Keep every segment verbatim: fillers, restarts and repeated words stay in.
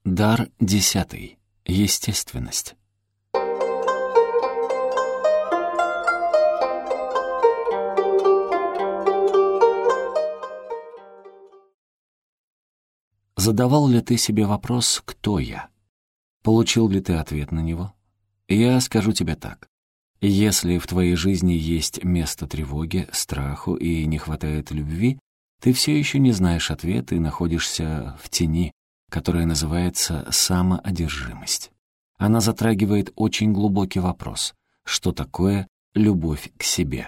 Дар десятый. Естественность. Задавал ли ты себе вопрос «Кто я?». Получил ли ты ответ на него? Я скажу тебе так. Если в твоей жизни есть место тревоге, страху и не хватает любви, ты все еще не знаешь ответа и находишься в тени, которая называется самоодержимость. Она затрагивает очень глубокий вопрос: что такое любовь к себе?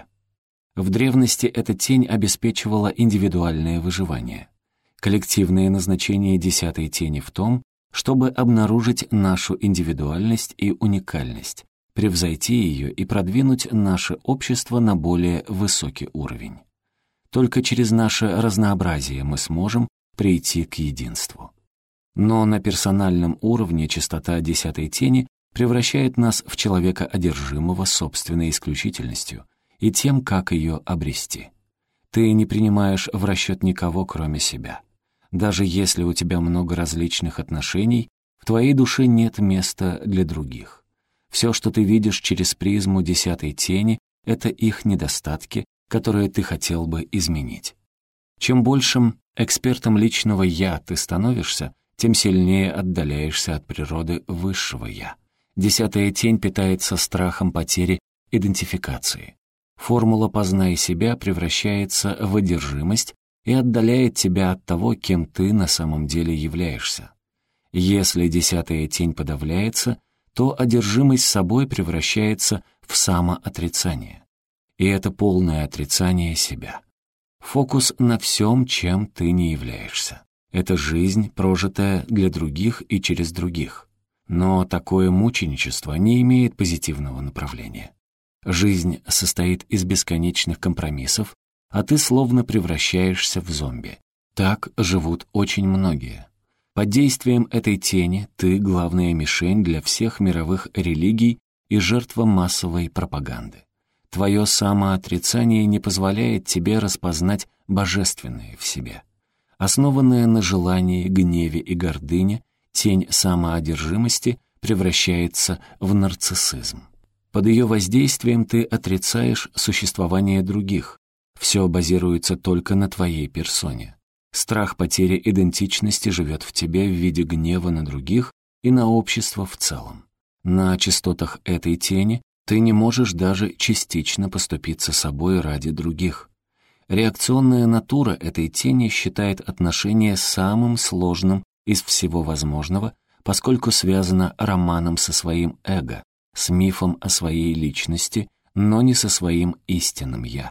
В древности эта тень обеспечивала индивидуальное выживание. Коллективное назначение десятой тени в том, чтобы обнаружить нашу индивидуальность и уникальность, превзойти ее и продвинуть наше общество на более высокий уровень. Только через наше разнообразие мы сможем прийти к единству. Но на персональном уровне чистота десятой тени превращает нас в человека, одержимого собственной исключительностью и тем, как ее обрести. Ты не принимаешь в расчет никого, кроме себя. Даже если у тебя много различных отношений, в твоей душе нет места для других. Все, что ты видишь через призму десятой тени, это их недостатки, которые ты хотел бы изменить. Чем большим экспертом личного «я» ты становишься, тем сильнее отдаляешься от природы высшего «я». Десятая тень питается страхом потери идентификации. Формула «познай себя» превращается в одержимость и отдаляет тебя от того, кем ты на самом деле являешься. Если десятая тень подавляется, то одержимость собой превращается в самоотрицание. И это полное отрицание себя. Фокус на всем, чем ты не являешься. Это жизнь, прожитая для других и через других. Но такое мученичество не имеет позитивного направления. Жизнь состоит из бесконечных компромиссов, а ты словно превращаешься в зомби. Так живут очень многие. Под действием этой тени ты — главная мишень для всех мировых религий и жертва массовой пропаганды. Твое самоотрицание не позволяет тебе распознать божественное в себе. Основанная на желании, гневе и гордыне, тень самоодержимости превращается в нарциссизм. Под ее воздействием ты отрицаешь существование других. Все базируется только на твоей персоне. Страх потери идентичности живет в тебе в виде гнева на других и на общество в целом. На частотах этой тени ты не можешь даже частично поступиться собой ради других. Реакционная натура этой тени считает отношения самым сложным из всего возможного, поскольку связана романом со своим эго, с мифом о своей личности, но не со своим истинным «я».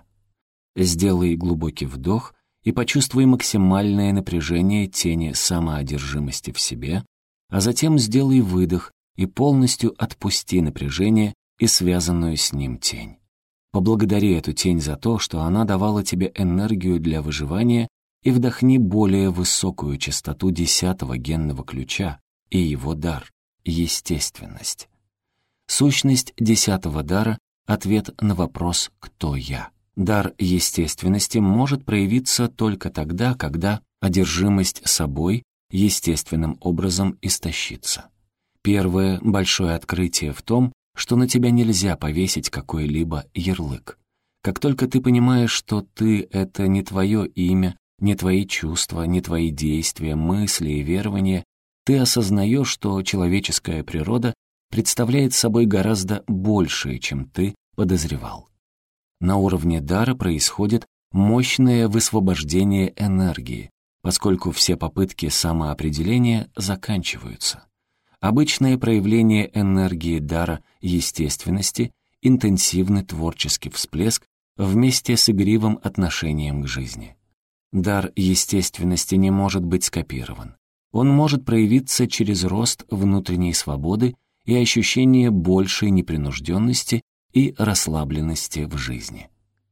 Сделай глубокий вдох и почувствуй максимальное напряжение тени самоодержимости в себе, а затем сделай выдох и полностью отпусти напряжение и связанную с ним тень. Поблагодари эту тень за то, что она давала тебе энергию для выживания, и вдохни более высокую частоту десятого генного ключа и его дар — естественность. Сущность десятого дара — ответ на вопрос «Кто я?». Дар естественности может проявиться только тогда, когда одержимость собой естественным образом истощится. Первое большое открытие в том, что на тебя нельзя повесить какой-либо ярлык. Как только ты понимаешь, что ты — это не твое имя, не твои чувства, не твои действия, мысли и верования, ты осознаешь, что человеческая природа представляет собой гораздо большее, чем ты подозревал. На уровне дара происходит мощное высвобождение энергии, поскольку все попытки самоопределения заканчиваются. Обычное проявление энергии дара естественности — интенсивный творческий всплеск вместе с игривым отношением к жизни. Дар естественности не может быть скопирован. Он может проявиться через рост внутренней свободы и ощущение большей непринужденности и расслабленности в жизни.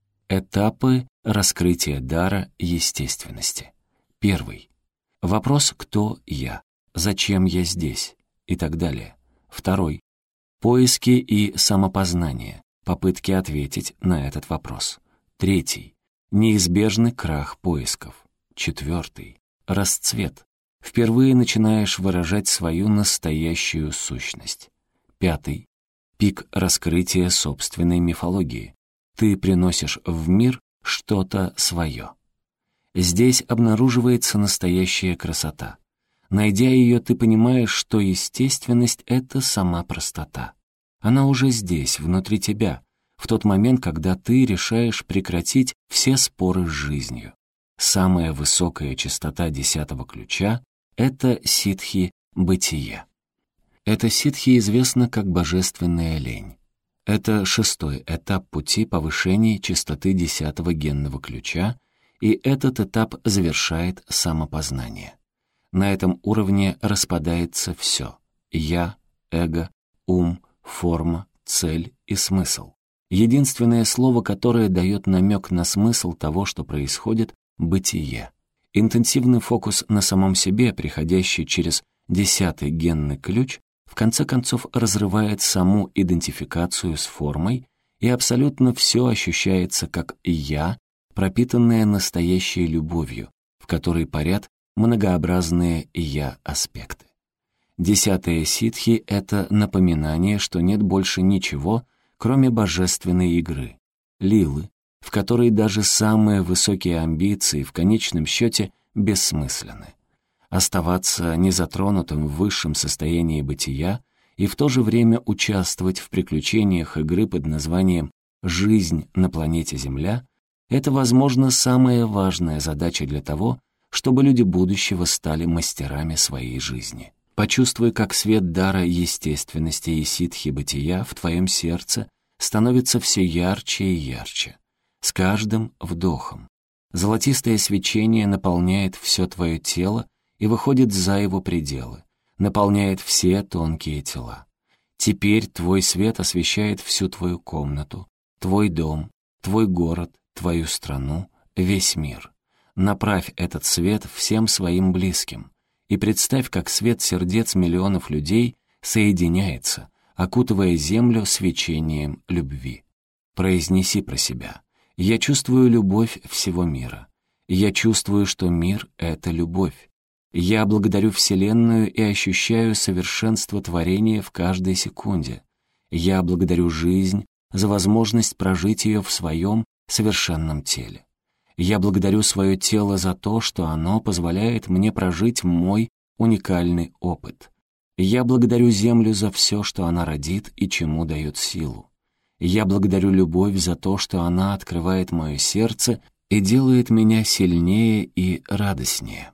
Этапы раскрытия дара естественности. Первый. Вопрос «Кто я?», «Зачем я здесь?» и так далее. Второй. Поиски и самопознание, попытки ответить на этот вопрос. Третий. Неизбежный крах поисков. Четвертый. Расцвет. Впервые начинаешь выражать свою настоящую сущность. Пятый. Пик раскрытия собственной мифологии. Ты приносишь в мир что-то свое. Здесь обнаруживается настоящая красота. Найдя ее, ты понимаешь, что естественность — это сама простота. Она уже здесь, внутри тебя, в тот момент, когда ты решаешь прекратить все споры с жизнью. Самая высокая частота десятого ключа — это ситхи-бытие. Это ситхи известно как божественная лень. Это шестой этап пути повышения частоты десятого генного ключа, и этот этап завершает самопознание. На этом уровне распадается все — я, эго, ум, форма, цель и смысл. Единственное слово, которое дает намек на смысл того, что происходит — бытие. Интенсивный фокус на самом себе, приходящий через десятый генный ключ, в конце концов разрывает саму идентификацию с формой, и абсолютно все ощущается как «я», пропитанное настоящей любовью, в которой парят многообразные «я» аспекты. Десятые ситхи — это напоминание, что нет больше ничего, кроме божественной игры, лилы, в которой даже самые высокие амбиции в конечном счете бессмысленны. Оставаться незатронутым в высшем состоянии бытия и в то же время участвовать в приключениях игры под названием «Жизнь на планете Земля» — это, возможно, самая важная задача для того, чтобы люди будущего стали мастерами своей жизни. Почувствуй, как свет дара естественности и ситхи бытия в твоем сердце становится все ярче и ярче. С каждым вдохом. Золотистое свечение наполняет все твое тело и выходит за его пределы, наполняет все тонкие тела. Теперь твой свет освещает всю твою комнату, твой дом, твой город, твою страну, весь мир. Направь этот свет всем своим близким и представь, как свет сердец миллионов людей соединяется, окутывая землю свечением любви. Произнеси про себя: «Я чувствую любовь всего мира. Я чувствую, что мир — это любовь. Я благодарю Вселенную и ощущаю совершенство творения в каждой секунде. Я благодарю жизнь за возможность прожить ее в своем совершенном теле. Я благодарю свое тело за то, что оно позволяет мне прожить мой уникальный опыт. Я благодарю Землю за все, что она родит и чему дает силу. Я благодарю любовь за то, что она открывает мое сердце и делает меня сильнее и радостнее.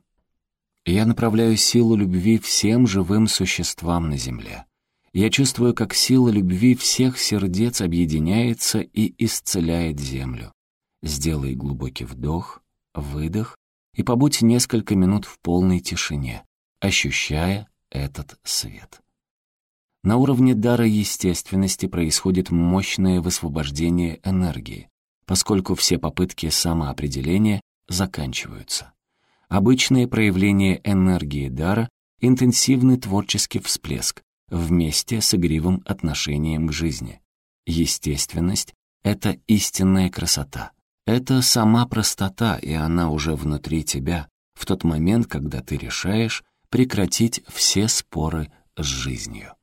Я направляю силу любви всем живым существам на Земле. Я чувствую, как сила любви всех сердец объединяется и исцеляет Землю. Сделай глубокий вдох, выдох и побудь несколько минут в полной тишине, ощущая этот свет. На уровне дара естественности происходит мощное высвобождение энергии, поскольку все попытки самоопределения заканчиваются. Обычное проявление энергии дара — интенсивный творческий всплеск вместе с игривым отношением к жизни. Естественность — это истинная красота. Это сама простота, и она уже внутри тебя, в тот момент, когда ты решаешь прекратить все споры с жизнью.